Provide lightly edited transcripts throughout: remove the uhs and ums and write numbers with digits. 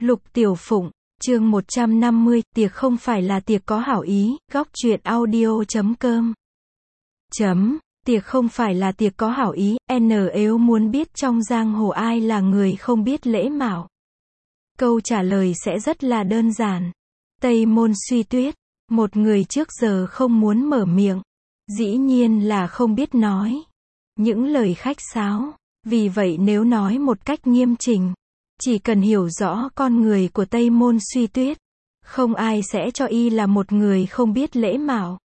Lục Tiểu Phụng, chương 150, tiệc không phải là tiệc có hảo ý, góc truyện audio.com. Tiệc không phải là tiệc có hảo ý, nếu muốn biết trong giang hồ ai là người không biết lễ mạo. Câu trả lời sẽ rất là đơn giản. Tây Môn Suy Tuyết, một người trước giờ không muốn mở miệng. Dĩ nhiên là không biết nói những lời khách sáo. Vì vậy nếu nói một cách nghiêm chỉnh, chỉ cần hiểu rõ con người của Tây Môn Suy Tuyết, không ai sẽ cho y là một người không biết lễ mạo.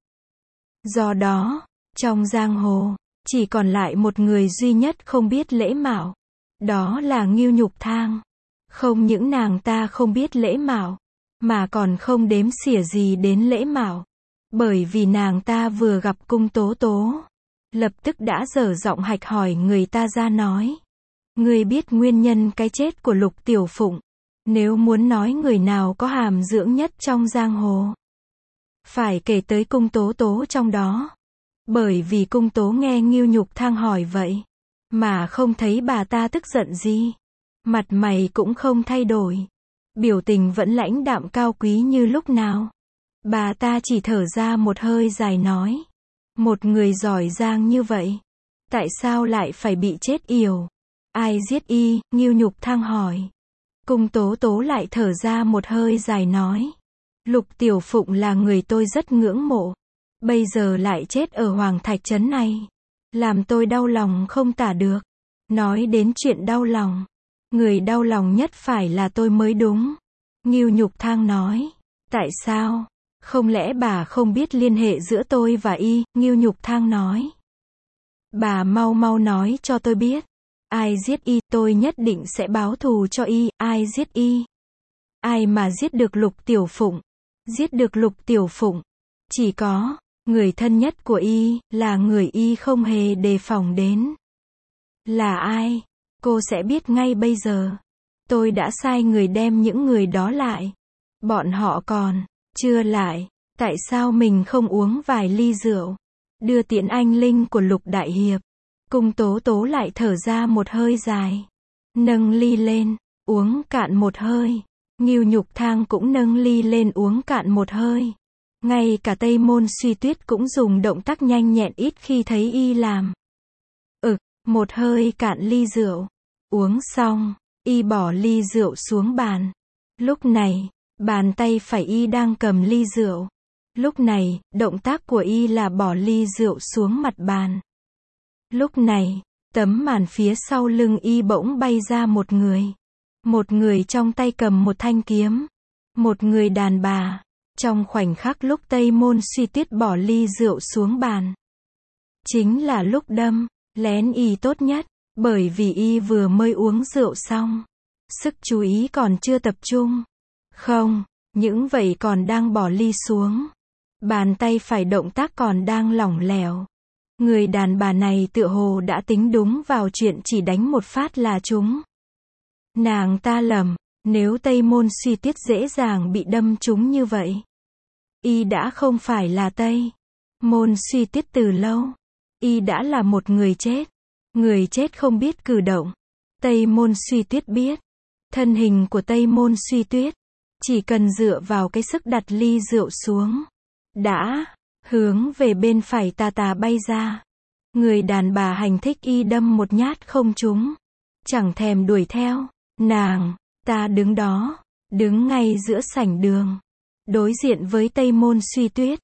Do đó, trong giang hồ, chỉ còn lại một người duy nhất không biết lễ mạo. Đó là Ngưu Nhục Thang. Không những nàng ta không biết lễ mạo, mà còn không đếm xỉa gì đến lễ mạo. Bởi vì nàng ta vừa gặp Cung Tố Tố, lập tức đã dở giọng hạch hỏi người ta ra nói. Ngươi biết nguyên nhân cái chết của Lục Tiểu Phụng. Nếu muốn nói người nào có hàm dưỡng nhất trong giang hồ, phải kể tới Cung Tố Tố trong đó. Bởi vì Cung Tố nghe Ngưu Nhục Thang hỏi vậy, mà không thấy bà ta tức giận gì. Mặt mày cũng không thay đổi. Biểu tình vẫn lãnh đạm cao quý như lúc nào. Bà ta chỉ thở ra một hơi dài nói. Một người giỏi giang như vậy, tại sao lại phải bị chết yểu? Ai giết y? Ngưu Nhục Thang hỏi. Cung Tố Tố lại thở ra một hơi dài nói. Lục Tiểu Phụng là người tôi rất ngưỡng mộ. Bây giờ lại chết ở Hoàng Thạch Trấn này. Làm tôi đau lòng không tả được. Nói đến chuyện đau lòng, người đau lòng nhất phải là tôi mới đúng. Ngưu Nhục Thang nói. Tại sao? Không lẽ bà không biết liên hệ giữa tôi và y? Ngưu Nhục Thang nói. Bà mau mau nói cho tôi biết. Ai giết y, tôi nhất định sẽ báo thù cho y. Ai giết y? Ai mà giết được Lục Tiểu Phụng? Giết được Lục Tiểu Phụng? Chỉ có người thân nhất của y, là người y không hề đề phòng đến. Là ai? Cô sẽ biết ngay bây giờ. Tôi đã sai người đem những người đó lại. Bọn họ còn chưa lại. Tại sao mình không uống vài ly rượu? Đưa tiễn anh linh của Lục Đại Hiệp. Cung Tố Tố lại thở ra một hơi dài. Nâng ly lên, uống cạn một hơi. Ngưu Nhục Thang cũng nâng ly lên uống cạn một hơi. Ngay cả Tây Môn Suy Tuyết cũng dùng động tác nhanh nhẹn ít khi thấy y làm. Một hơi cạn ly rượu. Uống xong, y bỏ ly rượu xuống bàn. Lúc này, bàn tay phải y đang cầm ly rượu. Lúc này, động tác của y là bỏ ly rượu xuống mặt bàn. Lúc này, tấm màn phía sau lưng y bỗng bay ra một người. Một người trong tay cầm một thanh kiếm. Một người đàn bà. Trong khoảnh khắc lúc Tây Môn Suy Tuyết bỏ ly rượu xuống bàn, chính là lúc đâm lén y tốt nhất. Bởi vì y vừa mới uống rượu xong, sức chú ý còn chưa tập trung. Không, những vậy còn đang bỏ ly xuống. Bàn tay phải động tác còn đang lỏng lẻo. Người đàn bà này tựa hồ đã tính đúng vào chuyện chỉ đánh một phát là trúng. Nàng ta lầm, nếu Tây Môn Suy Tuyết dễ dàng bị đâm trúng như vậy, y đã không phải là Tây Môn Suy Tuyết từ lâu. Y đã là một người chết. Người chết không biết cử động. Tây Môn Suy Tuyết biết. Thân hình của Tây Môn Suy Tuyết, chỉ cần dựa vào cái sức đặt ly rượu xuống, đã hướng về bên phải tà tà bay ra. Người đàn bà hành thích y đâm một nhát không trúng, chẳng thèm đuổi theo. Nàng ta đứng đó, đứng ngay giữa sảnh đường, đối diện với Tây Môn Suy Tuyết.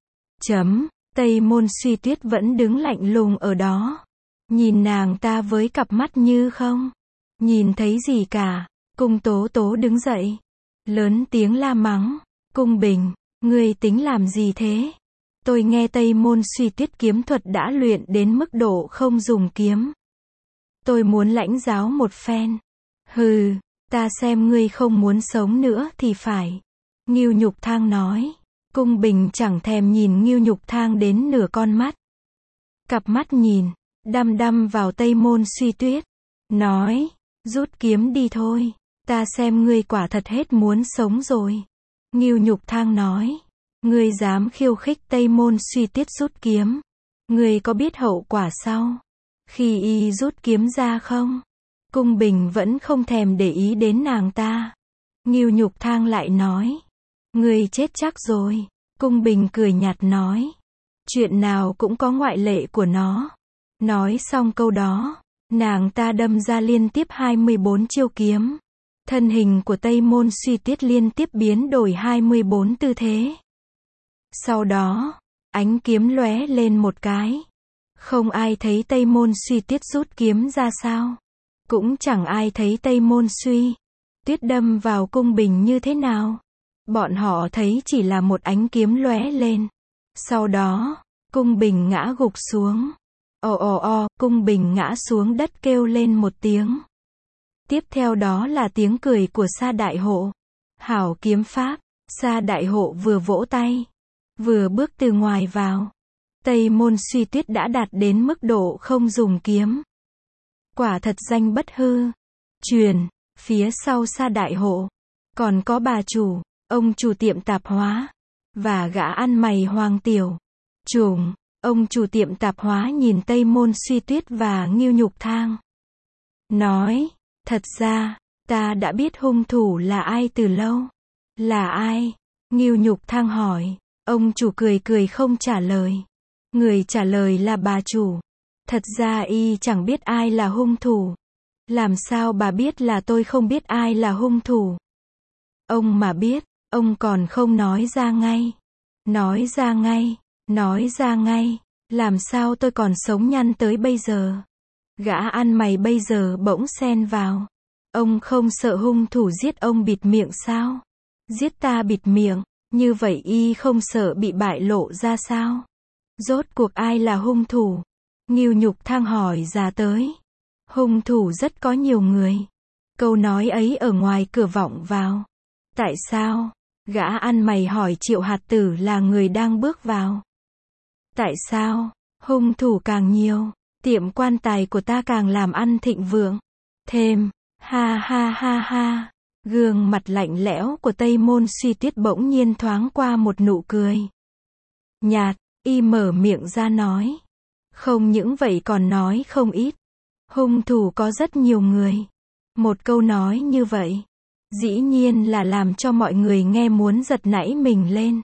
Tây Môn Suy Tuyết vẫn đứng lạnh lùng ở đó, nhìn nàng ta với cặp mắt như không nhìn thấy gì cả. Cung Tố Tố đứng dậy, lớn tiếng la mắng. Cung Bình, ngươi tính làm gì thế? Tôi nghe Tây Môn Suy Tuyết kiếm thuật đã luyện đến mức độ không dùng kiếm. Tôi muốn lãnh giáo một phen. Hừ, ta xem ngươi không muốn sống nữa thì phải. Ngưu Nhục Thang nói. Cung Bình chẳng thèm nhìn Ngưu Nhục Thang đến nửa con mắt. Cặp mắt nhìn đăm đăm vào Tây Môn Suy Tuyết, nói, rút kiếm đi thôi, ta xem ngươi quả thật hết muốn sống rồi. Ngưu Nhục Thang nói, ngươi dám khiêu khích Tây Môn Suy Tuyết rút kiếm, ngươi có biết hậu quả sau khi y rút kiếm ra không? Cung Bình vẫn không thèm để ý đến nàng ta. Ngưu Nhục Thang lại nói. Ngươi chết chắc rồi. Cung Bình cười nhạt nói. Chuyện nào cũng có ngoại lệ của nó. Nói xong câu đó, nàng ta đâm ra liên tiếp 24 chiêu kiếm. Thân hình của Tây Môn Suy Tuyết liên tiếp biến đổi 24 tư thế. Sau đó, ánh kiếm lóe lên một cái. Không ai thấy Tây Môn Suy Tuyết rút kiếm ra sao. Cũng chẳng ai thấy Tây Môn Suy Tuyết đâm vào Cung Bình như thế nào. Bọn họ thấy chỉ là một ánh kiếm lóe lên. Sau đó, Cung Bình ngã gục xuống. Cung Bình ngã xuống đất kêu lên một tiếng. Tiếp theo đó là tiếng cười của Sa Đại Hộ. Hảo kiếm pháp. Sa Đại Hộ vừa vỗ tay, vừa bước từ ngoài vào. Tây Môn Suy Tuyết đã đạt đến mức độ không dùng kiếm. Quả thật danh bất hư truyền. Phía sau Sa Đại Hộ, còn có bà chủ, ông chủ tiệm tạp hóa, và gã ăn mày Hoàng Tiểu Trùng. Ông chủ tiệm tạp hóa nhìn Tây Môn Suy Tuyết và Ngưu Nhục Thang. Nói, thật ra, ta đã biết hung thủ là ai từ lâu. Là ai? Ngưu Nhục Thang hỏi. Ông chủ cười cười không trả lời. Người trả lời là bà chủ. Thật ra y chẳng biết ai là hung thủ. Làm sao bà biết là tôi không biết ai là hung thủ? Ông mà biết, ông còn không nói ra ngay. Nói ra ngay. Nói ra ngay, làm sao tôi còn sống nhăn tới bây giờ? Gã ăn mày bây giờ bỗng xen vào. Ông không sợ hung thủ giết ông bịt miệng sao? Giết ta bịt miệng, như vậy y không sợ bị bại lộ ra sao? Rốt cuộc ai là hung thủ? Ngưu Nhục Thang hỏi ra tới. Hung thủ rất có nhiều người. Câu nói ấy ở ngoài cửa vọng vào. Tại sao? Gã ăn mày hỏi Triệu Hạt Tử là người đang bước vào. Tại sao? Hung thủ càng nhiều, tiệm quan tài của ta càng làm ăn thịnh vượng. Thêm, ha ha ha ha. Gương mặt lạnh lẽo của Tây Môn Suy Tuyết bỗng nhiên thoáng qua một nụ cười nhạt, y mở miệng ra nói. Không những vậy còn nói không ít. Hung thủ có rất nhiều người. Một câu nói như vậy, dĩ nhiên là làm cho mọi người nghe muốn giật nảy mình lên.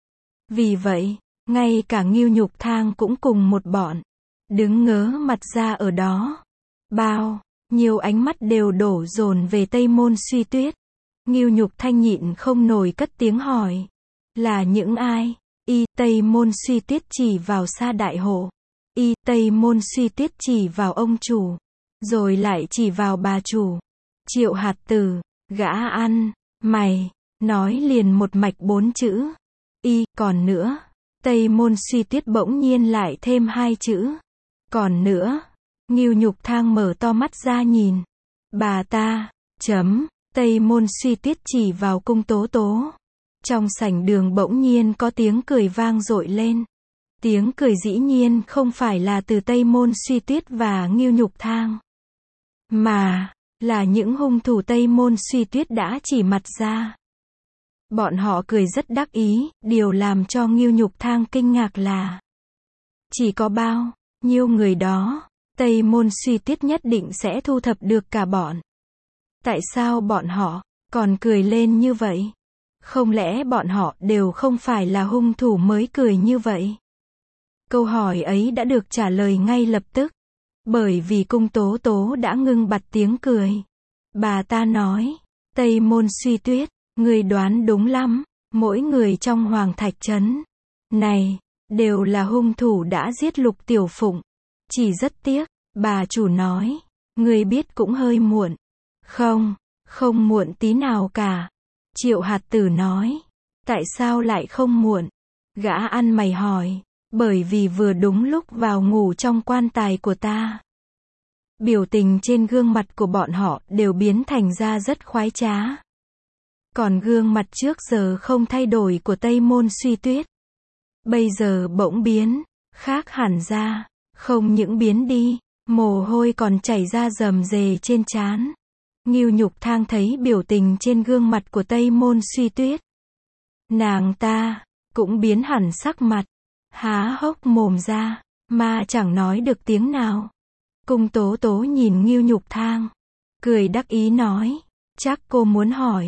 Vì vậy, ngay cả Ngưu Nhục Thang cũng cùng một bọn, đứng ngớ mặt ra ở đó. Bao nhiêu ánh mắt đều đổ dồn về Tây Môn Suy Tuyết. Ngưu Nhục Thanh nhịn không nổi cất tiếng hỏi. Là những ai? Tây Môn Suy Tuyết chỉ vào Sa Đại Hộ. Tây Môn Suy Tuyết chỉ vào ông chủ. Rồi lại chỉ vào bà chủ. Triệu Hạt Tử, gã ăn mày, nói liền một mạch 4 chữ. Còn nữa. Tây Môn Suy Tuyết bỗng nhiên lại thêm 2 chữ. Còn nữa. Ngưu Nhục Thang mở to mắt ra nhìn. Bà ta, Tây Môn Suy Tuyết chỉ vào Cung Tố Tố. Trong sảnh đường bỗng nhiên có tiếng cười vang dội lên. Tiếng cười dĩ nhiên không phải là từ Tây Môn Suy Tuyết và Ngưu Nhục Thang, mà là những hung thủ Tây Môn Suy Tuyết đã chỉ mặt ra. Bọn họ cười rất đắc ý, điều làm cho Ngưu Nhục Thang kinh ngạc là chỉ có bao nhiêu người đó, Tây Môn Suy Tuyết nhất định sẽ thu thập được cả bọn. Tại sao bọn họ còn cười lên như vậy? Không lẽ bọn họ đều không phải là hung thủ mới cười như vậy? Câu hỏi ấy đã được trả lời ngay lập tức. Bởi vì Cung Tố Tố đã ngưng bặt tiếng cười. Bà ta nói, Tây Môn Suy Tuyết, người đoán đúng lắm, mỗi người trong Hoàng Thạch Trấn này, đều là hung thủ đã giết Lục Tiểu Phụng. Chỉ rất tiếc, bà chủ nói, người biết cũng hơi muộn. Không muộn tí nào cả. Triệu Hạt Tử nói, tại sao lại không muộn? Gã ăn mày hỏi, bởi vì vừa đúng lúc vào ngủ trong quan tài của ta. Biểu tình trên gương mặt của bọn họ đều biến thành ra rất khoái trá. Còn gương mặt trước giờ không thay đổi của Tây Môn Suy Tuyết, bây giờ bỗng biến khác hẳn ra. Không những biến đi, mồ hôi còn chảy ra rầm rề trên trán. Ngưu Nhục Thang thấy biểu tình trên gương mặt của Tây Môn Suy Tuyết, nàng ta cũng biến hẳn sắc mặt, há hốc mồm ra, mà chẳng nói được tiếng nào. Cung Tố Tố nhìn Ngưu Nhục Thang, cười đắc ý nói, chắc cô muốn hỏi,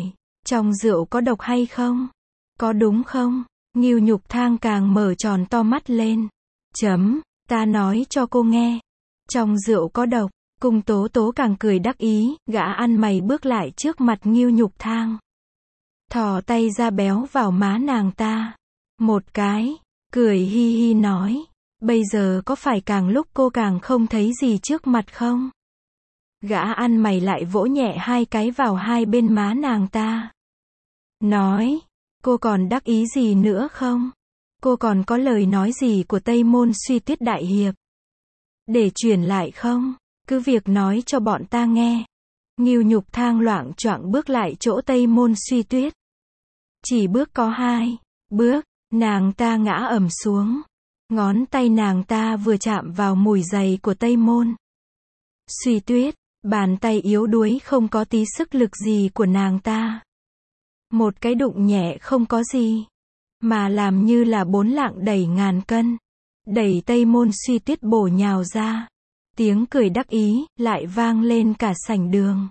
Trong rượu có độc hay không? Có đúng không? Ngưu Nhục Thang càng mở tròn to mắt lên. Ta nói cho cô nghe. Trong rượu có độc. Cung Tố Tố càng cười đắc ý, gã ăn mày bước lại trước mặt Ngưu Nhục Thang. Thò tay ra béo vào má nàng ta. Một cái, cười hi hi nói. Bây giờ có phải càng lúc cô càng không thấy gì trước mặt không? Gã ăn mày lại vỗ nhẹ hai cái vào hai bên má nàng ta. Nói, cô còn đắc ý gì nữa không? Cô còn có lời nói gì của Tây Môn Suy Tuyết đại hiệp để truyền lại không? Cứ việc nói cho bọn ta nghe. Ngưu Nhục Thang loạng choạng bước lại chỗ Tây Môn Suy Tuyết. Chỉ bước có 2 bước, nàng ta ngã ầm xuống. Ngón tay nàng ta vừa chạm vào mùi giày của Tây Môn Suy Tuyết, bàn tay yếu đuối không có tí sức lực gì của nàng ta. Một cái đụng nhẹ không có gì, mà làm như là 4 lạng đẩy ngàn cân. Đẩy Tây Môn Suy Tuyết bổ nhào ra. Tiếng cười đắc ý lại vang lên cả sảnh đường.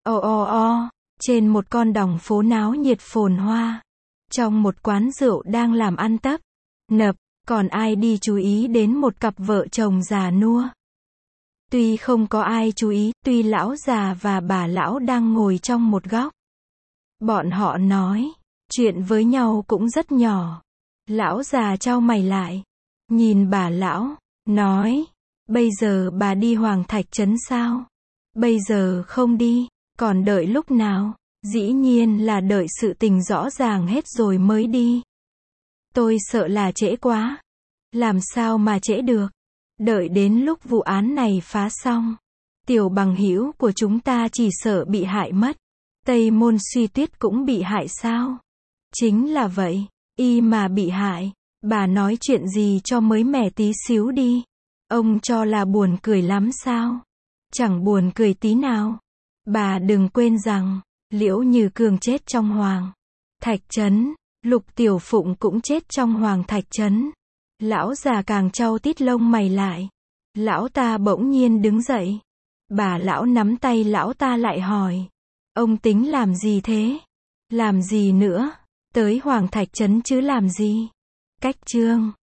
Trên một con đồng phố náo nhiệt phồn hoa, trong một quán rượu đang làm ăn tấp nập, còn ai đi chú ý đến một cặp vợ chồng già nua. Tuy không có ai chú ý, tuy lão già và bà lão đang ngồi trong một góc. Bọn họ nói chuyện với nhau cũng rất nhỏ. Lão già chau mày lại, nhìn bà lão, nói, bây giờ bà đi Hoàng Thạch Trấn sao? Bây giờ không đi, còn đợi lúc nào? Dĩ nhiên là đợi sự tình rõ ràng hết rồi mới đi. Tôi sợ là trễ quá. Làm sao mà trễ được? Đợi đến lúc vụ án này phá xong, tiểu bằng hữu của chúng ta chỉ sợ bị hại mất. Tây Môn Suy Tuyết cũng bị hại sao? Chính là vậy, y mà bị hại, bà nói chuyện gì cho mới mẻ tí xíu đi. Ông cho là buồn cười lắm sao? Chẳng buồn cười tí nào. Bà đừng quên rằng, Liễu Như Cương chết trong Hoàng Thạch Trấn, Lục Tiểu Phụng cũng chết trong Hoàng Thạch Trấn. Lão già càng chau tít lông mày lại. Lão ta bỗng nhiên đứng dậy. Bà lão nắm tay lão ta lại hỏi. Ông tính làm gì thế? Làm gì nữa? Tới Hoàng Thạch Trấn chứ làm gì? Cách chương